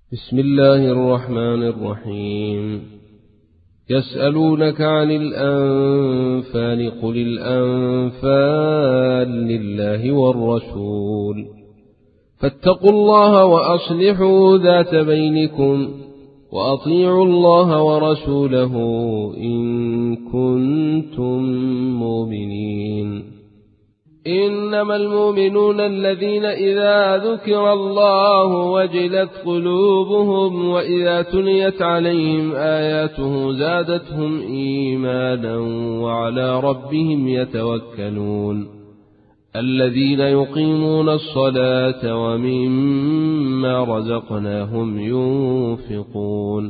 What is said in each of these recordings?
بسم الله الرحمن الرحيم. يسألونك عن الأنفال قل الأنفال لله والرسول فاتقوا الله وأصلحوا ذات بينكم وأطيعوا الله ورسوله إن كنتم مؤمنين. إنما المؤمنون الذين إذا ذكر الله وجلت قلوبهم وإذا تليت عليهم آياته زادتهم إيمانا وعلى ربهم يتوكلون. الذين يقيمون الصلاة ومما رزقناهم ينفقون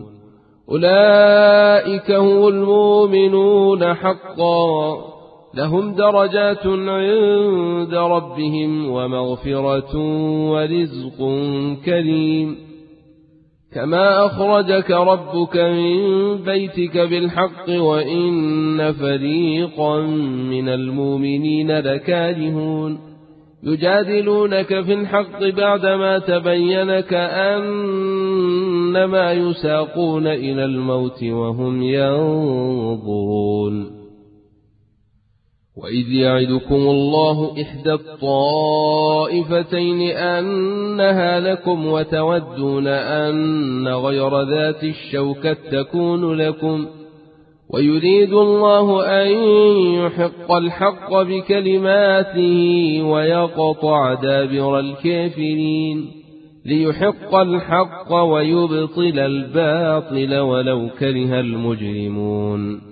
أولئك هم المؤمنون حقا لهم درجات عند ربهم ومغفرة ورزق كريم. كما أخرجك ربك من بيتك بالحق وإن فريقا من المؤمنين لكارهون يجادلونك في الحق بعدما تبين كأنما يساقون إلى الموت وهم ينظرون. وإذ يعدكم الله إحدى الطائفتين أنها لكم وتودون أن غير ذات الشوكة تكون لكم ويريد الله أن يحق الحق بكلماته ويقطع دابر الكافرين ليحق الحق ويبطل الباطل ولو كره المجرمون.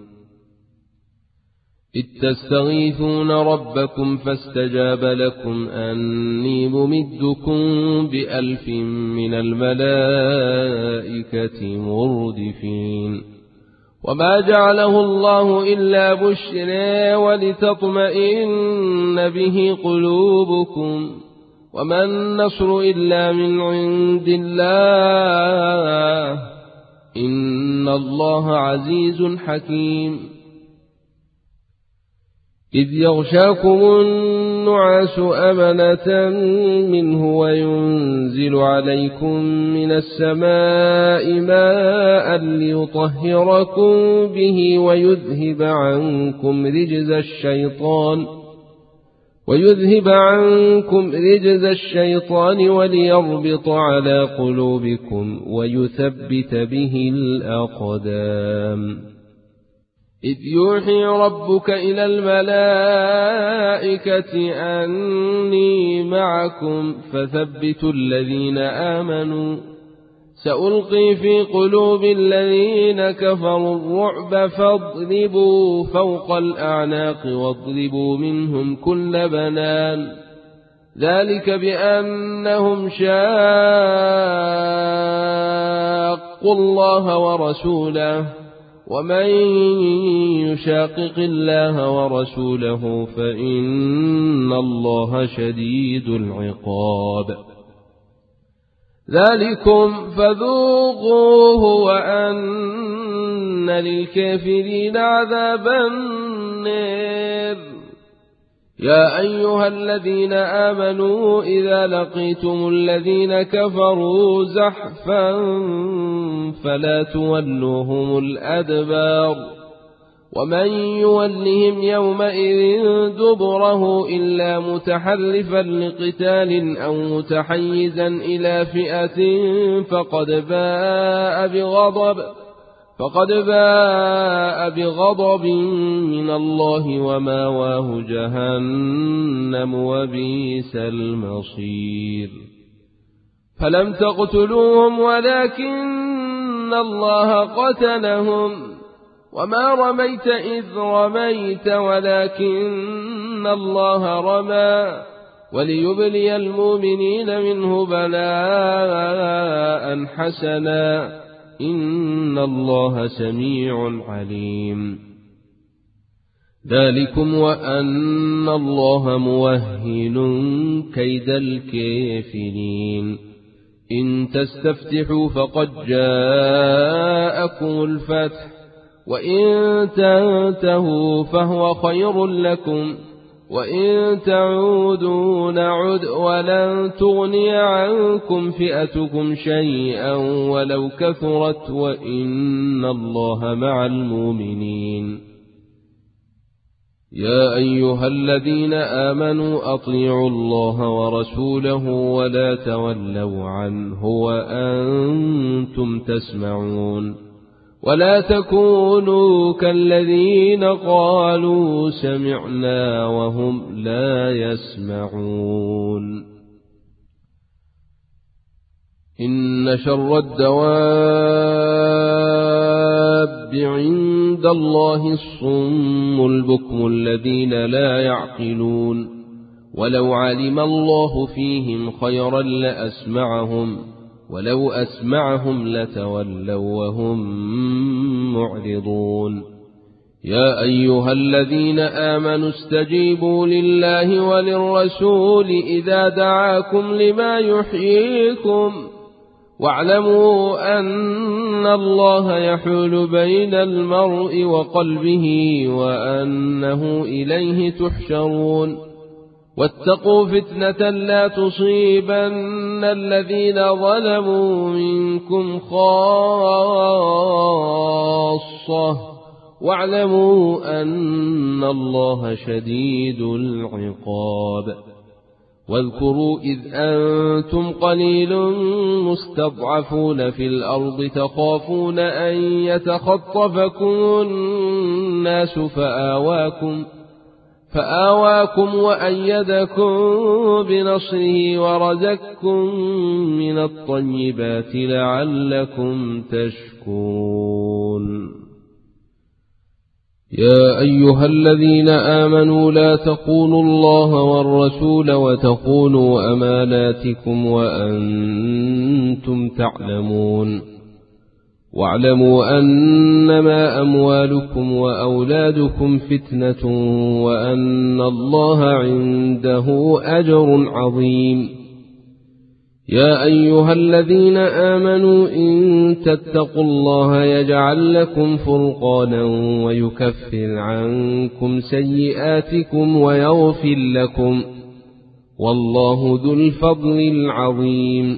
إذ تستغيثون ربكم فاستجاب لكم أني ممدكم ب1000 من الملائكة مردفين. وما جعله الله إلا بشرى ولتطمئن به قلوبكم وما النصر إلا من عند الله إن الله عزيز حكيم. إذ يغشاكم النعاس أمنة منه وينزل عليكم من السماء ماء ليطهركم به ويذهب عنكم رجز الشيطان وليربط على قلوبكم ويثبت به الأقدام. إذ يوحي ربك إلى الملائكة أني معكم فثبتوا الذين آمنوا سألقي في قلوب الذين كفروا الرعب فاضربوا فوق الأعناق واضربوا منهم كل بنان ذلك بأنهم شاقوا الله ورسوله ومن يشاقق الله ورسوله فإن الله شديد العقاب. ذلكم فذوقوه وأن للكافرين عذاب النار. يا أيها الذين آمنوا إذا لقيتم الذين كفروا زحفا فلا تولوهم الأدبار ومن يولهم يومئذ دبره إلا متحرفا لقتال أو متحيزا إلى فئة فقد باء بغضب من الله وماواه جهنم وبئس المصير. فلم تقتلوهم ولكن الله قتلهم وما رميت إذ رميت ولكن الله رمى وليبلي المؤمنين منه بلاء حسنا إن الله سميع عليم. ذلكم وأن الله موهن كيد الكافرين. إن تستفتحوا فقد جاءكم الفتح وإن تنتهوا فهو خير لكم وإن تعودوا نعد ولن تغني عنكم فئتكم شيئا ولو كثرت وإن الله مع المؤمنين. يا أيها الذين آمنوا أطيعوا الله ورسوله ولا تولوا عنه وأنتم تسمعون ولا تكونوا كالذين قالوا سمعنا وهم لا يسمعون. إن شر الدواب عند الله الصم البكم الذين لا يعقلون ولو علم الله فيهم خيرا لأسمعهم ولو أسمعهم لتولوا وهم معرضون. يا أيها الذين آمنوا استجيبوا لله وللرسول إذا دعاكم لما يحييكم واعلموا أن الله يحول بين المرء وقلبه وأنه إليه تحشرون. واتقوا فتنة لا تصيبن الذين ظلموا منكم خاصة واعلموا أن الله شديد العقاب. واذكروا إذ أنتم قليل مستضعفون في الأرض تخافون أن يتخطفكم الناس فآواكم وأيدكم بنصره ورزقكم من الطيبات لعلكم تشكرون. يا أيها الذين آمنوا لا تخونوا الله والرسول وتخونوا أماناتكم وأنتم تعلمون. واعلموا أنما أموالكم وأولادكم فتنة وأن الله عنده أجر عظيم. يا أيها الذين آمنوا إن تتقوا الله يجعل لكم فرقانا ويكفر عنكم سيئاتكم ويغفر لكم والله ذو الفضل العظيم.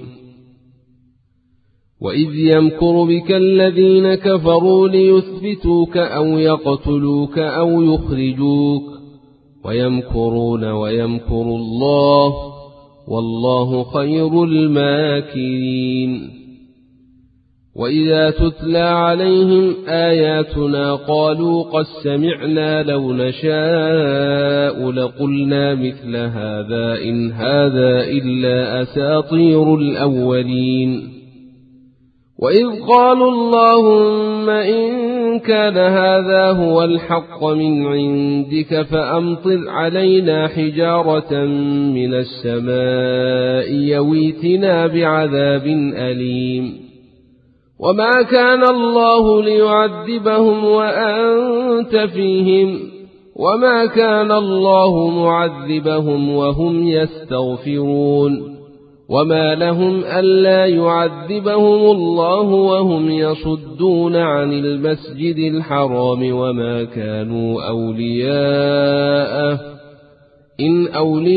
وإذ يمكر بك الذين كفروا ليثبتوك أو يقتلوك أو يخرجوك ويمكرون ويمكر الله والله خير الماكرين. وإذا تتلى عليهم آياتنا قالوا قد سمعنا لو نشاء لقلنا مثل هذا إن هذا إلا أساطير الأولين. وإذ قالوا اللهم إن كان هذا هو الحق من عندك فأمطر علينا حجارة من السماء يويتنا بعذاب أليم. وما كان الله ليعذبهم وأنت فيهم وما كان الله معذبهم وهم يستغفرون. وما لهم ألا يعذبهم الله وهم يصدون عن المسجد الحرام وما كانوا أولياءه إن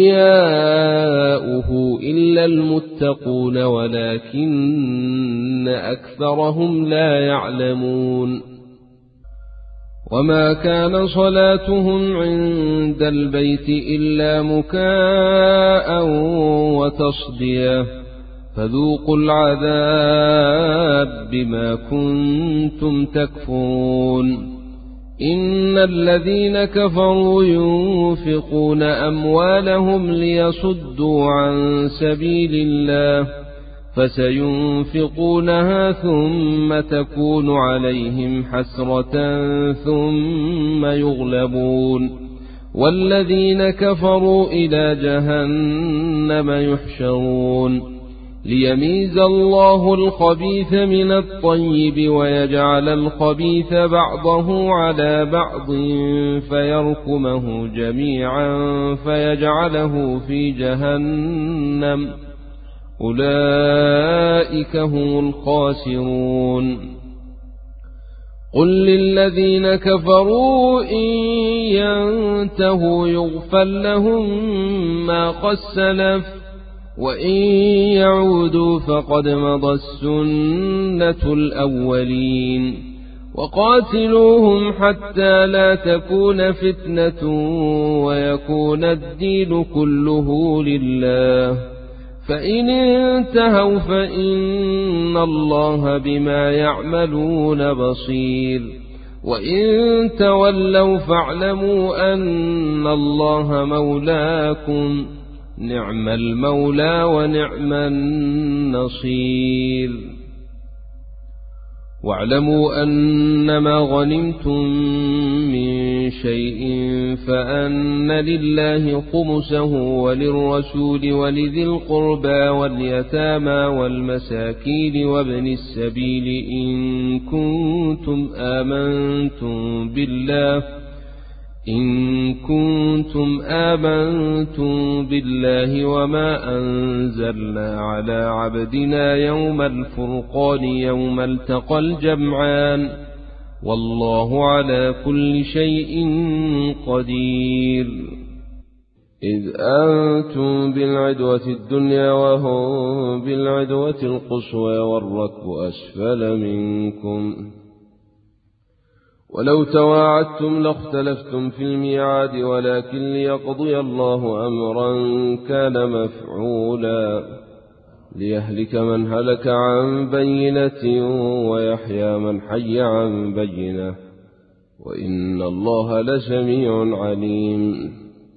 أولياؤه إلا المتقون ولكن أكثرهم لا يعلمون. وما كان صلاتهم عند البيت إلا مكاء وتصدية فذوقوا العذاب بما كنتم تكفرون. إن الذين كفروا ينفقون أموالهم ليصدوا عن سبيل الله فسينفقونها ثم تكون عليهم حسرة ثم يغلبون والذين كفروا إلى جهنم يحشرون ليميز الله الخبيث من الطيب ويجعل الخبيث بعضه على بعض فيركمه جميعا فيجعله في جهنم أولئك هم الخاسرون. قل للذين كفروا إن ينتهوا يغفر لهم ما قد سلف وإن يعودوا فقد مضت سنة الأولين وقاتلوهم حتى لا تكون فتنة ويكون الدين كله لله فإن انتهوا فإن الله بما يعملون بصير وإن تولوا فاعلموا أن الله مولاكم نعم المولى ونعم النصير واعلموا أنما غنمتم من شيء فأن لله خمسه وللرسول ولذي القربى واليتامى والمساكين وابن السبيل إن كنتم آمنتم بالله وما أنزلنا على عبدنا يوم الفرقان يوم التقى الجمعان والله على كل شيء قدير إذ أنتم بالعدوة الدنيا وهم بالعدوة القصوى والركب أسفل منكم ولو تواعدتم لاختلفتم في الميعاد ولكن ليقضي الله أمرا كان مفعولا ليهلك من هلك عن بينة ويحيى من حي عن بينة وإن الله لسميع عليم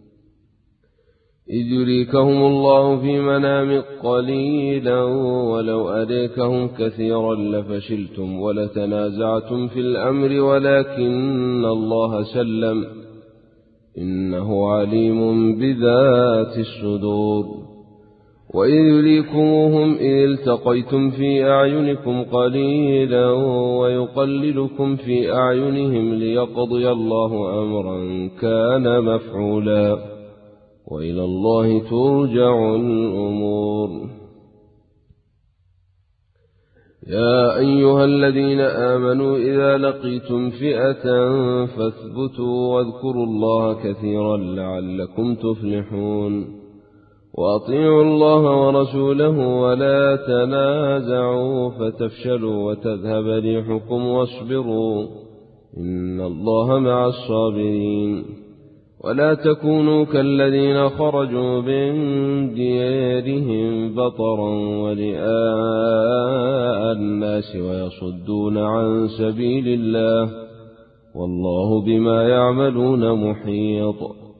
إذ يريكهم الله في منامك قليلا ولو أريكهم كثيرا لفشلتم ولتنازعتم في الأمر ولكن الله سلم إنه عليم بذات الصدور وإذ يريكموهم إذ التقيتم في أعينكم قليلا ويقللكم في أعينهم ليقضي الله أمرا كان مفعولا وإلى الله ترجع الأمور يا أيها الذين آمنوا إذا لقيتم فئة فاثبتوا واذكروا الله كثيرا لعلكم تفلحون وأطيعوا الله ورسوله ولا تنازعوا فتفشلوا وتذهب ريحكم واصبروا إن الله مع الصابرين ولا تكونوا كالذين خرجوا من ديارهم بطرا ورئاء الناس ويصدون عن سبيل الله والله بما يعملون محيط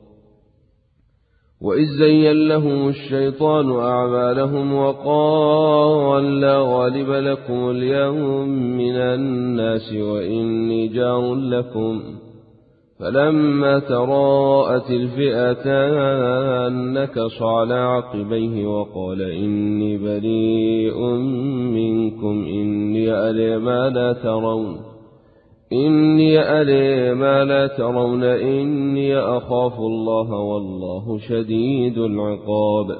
وإذ زين لهم الشيطان أعمالهم وقال لا غالب لكم اليوم من الناس وإني جار لكم فلما تراءت الفئتان نكص على عقبيه وقال إني بريء منكم إني أرى ما لا ترون إني أخاف الله والله شديد العقاب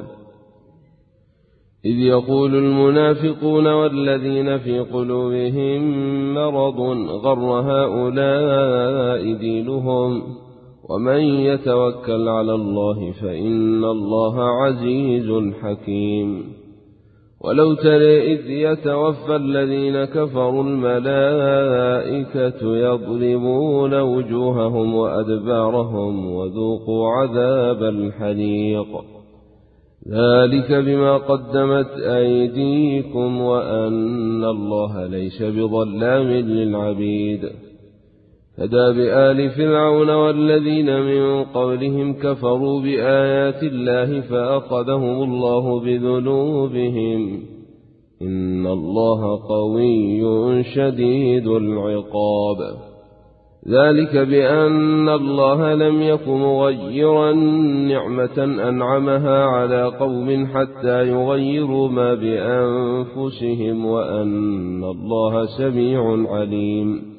إذ يقول المنافقون والذين في قلوبهم مرض غر هؤلاء دينهم ومن يتوكل على الله فإن الله عزيز حكيم ولو ترى إذ يتوفى الذين كفروا الملائكة يضربون وجوههم وأدبارهم وذوقوا عذاب الحريق ذلك بما قدمت أيديكم وأن الله ليس بظلام للعبيد فداب آل فرعون والذين من قبلهم كفروا بآيات الله فأخذهم الله بذنوبهم إن الله قوي شديد العقاب ذلك بأن الله لم يك مغيرا نعمة أنعمها على قوم حتى يغيروا ما بأنفسهم وأن الله سميع عليم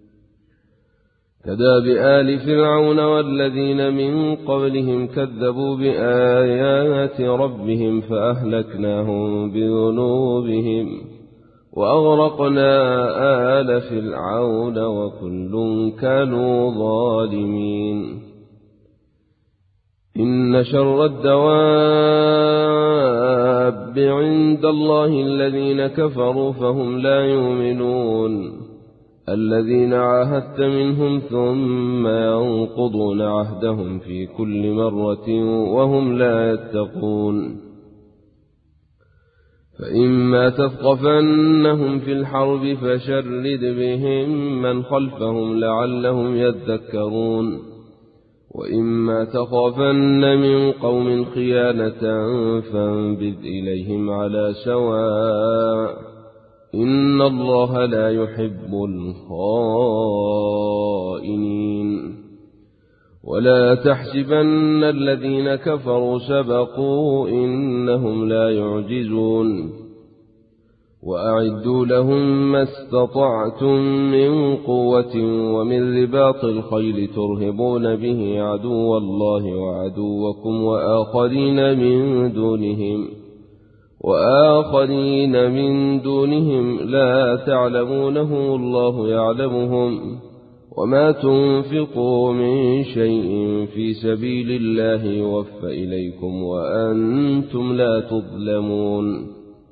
كداب آل فرعون والذين من قبلهم كذبوا بآيات ربهم فأهلكناهم بذنوبهم وأغرقنا آل فرعون وكل كانوا ظالمين إن شر الدواب عند الله الذين كفروا فهم لا يؤمنون الذين عاهدت منهم ثم ينقضون عهدهم في كل مرة وهم لا يتقون فإما تثقفنهم في الحرب فشرد بهم من خلفهم لعلهم يذكرون وإما تخافن من قوم خيانة فانبذ إليهم على سواء إن الله لا يحب الخائنين ولا تحسبن الذين كفروا سبقوا إنهم لا يعجزون وأعدوا لهم ما استطعتم من قوة ومن رباط الخيل ترهبون به عدو الله وعدوكم وآخرين من دونهم لا تعلمونهم الله يعلمهم وما تنفقوا من شيء في سبيل الله يوفى إليكم وأنتم لا تظلمون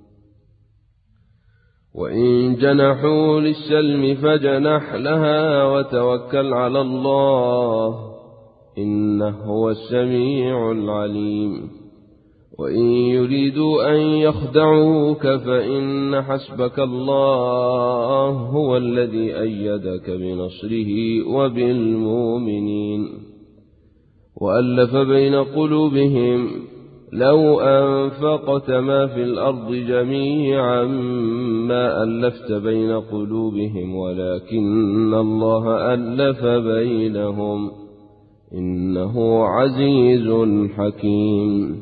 وإن جنحوا للسلم فجنح لها وتوكل على الله إنه هو السميع العليم وإن يريدوا أن يخدعوك فإن حسبك الله هو الذي أيدك بنصره وبالمؤمنين وألف بين قلوبهم لو أنفقت ما في الأرض جميعا ما ألفت بين قلوبهم ولكن الله ألف بينهم إنه عزيز حكيم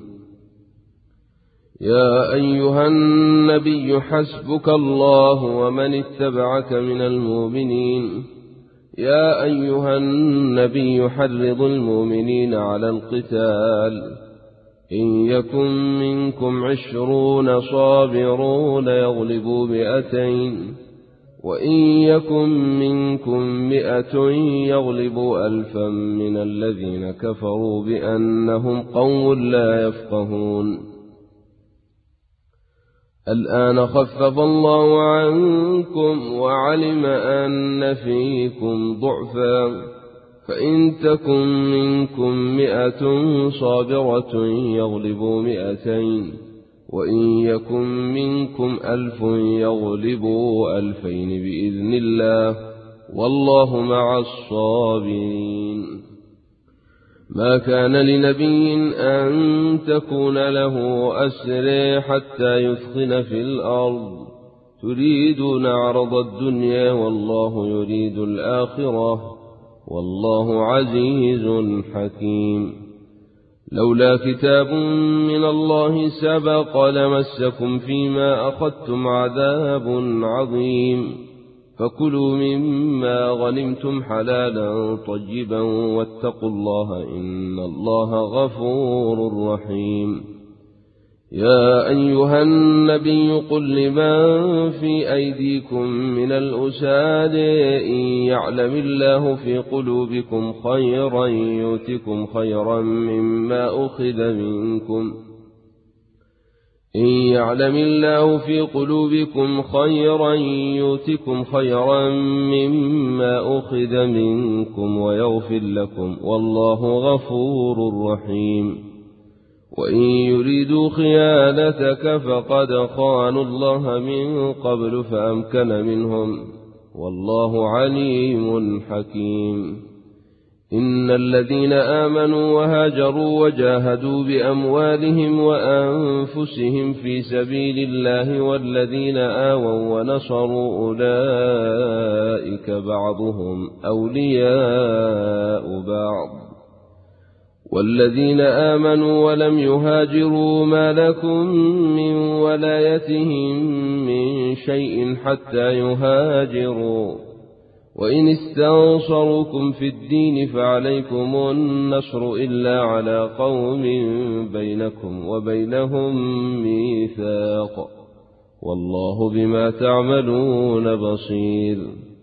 يا أيها النبي حسبك الله ومن اتبعك من المؤمنين يا أيها النبي حرض المؤمنين على القتال إن يكن منكم 20 صابرون يغلبوا 200 وإن يكن منكم 100 يغلبوا 1000 من الذين كفروا بأنهم قوم لا يفقهون الآن خفف الله عنكم وعلم أن فيكم ضعفا فإن تكن منكم 100 صابرة يغلبوا 200 وإن يكن منكم 1000 يغلبوا 2000 بإذن الله والله مع الصابرين ما كان لنبي أن تكون له أسر حتى يثخن في الأرض تريدون عرض الدنيا والله يريد الآخرة والله عزيز حكيم لولا كتاب من الله سبق لمسكم فيما أخذتم عذاب عظيم فكلوا مما غنمتم حلالا طيبا واتقوا الله إن الله غفور رحيم يا أيها النبي قل لمن في أيديكم من الأساد إن يعلم الله في قلوبكم خيرا يؤتكم خيرا مما أخذ منكم إن يعلم الله في قلوبكم خيرا يؤتكم خيرا مما أخذ منكم ويغفر لكم والله غفور رحيم وإن يريدوا خيانتك فقد خانوا الله من قبل فأمكن منهم والله عليم حكيم إن الذين آمنوا وهاجروا وجاهدوا بأموالهم وأنفسهم في سبيل الله والذين آووا ونصروا أولئك بعضهم أولياء بعض والذين آمنوا ولم يهاجروا ما لكم من ولايتهم من شيء حتى يهاجروا وإن استنصروكم في الدين فعليكم النصر إلا على قوم بينكم وبينهم ميثاق والله بما تعملون بصير.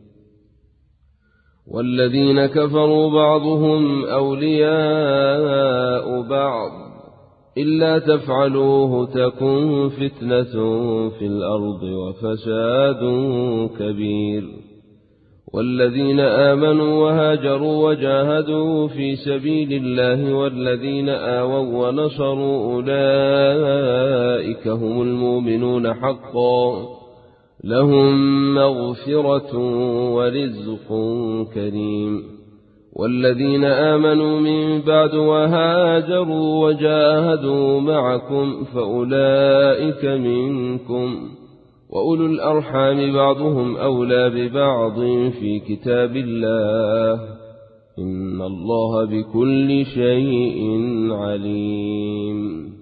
والذين كفروا بعضهم أولياء بعض إلا تفعلوه تكن فتنة في الأرض وفساد كبير. والذين آمنوا وهاجروا وجاهدوا في سبيل الله والذين آووا ونصروا أولئك هم المؤمنون حقا لهم مغفرة ورزق كريم. والذين آمنوا من بعد وهاجروا وجاهدوا معكم فأولئك منكم وأولو الأرحام بعضهم أولى ببعض في كتاب الله إن الله بكل شيء عليم.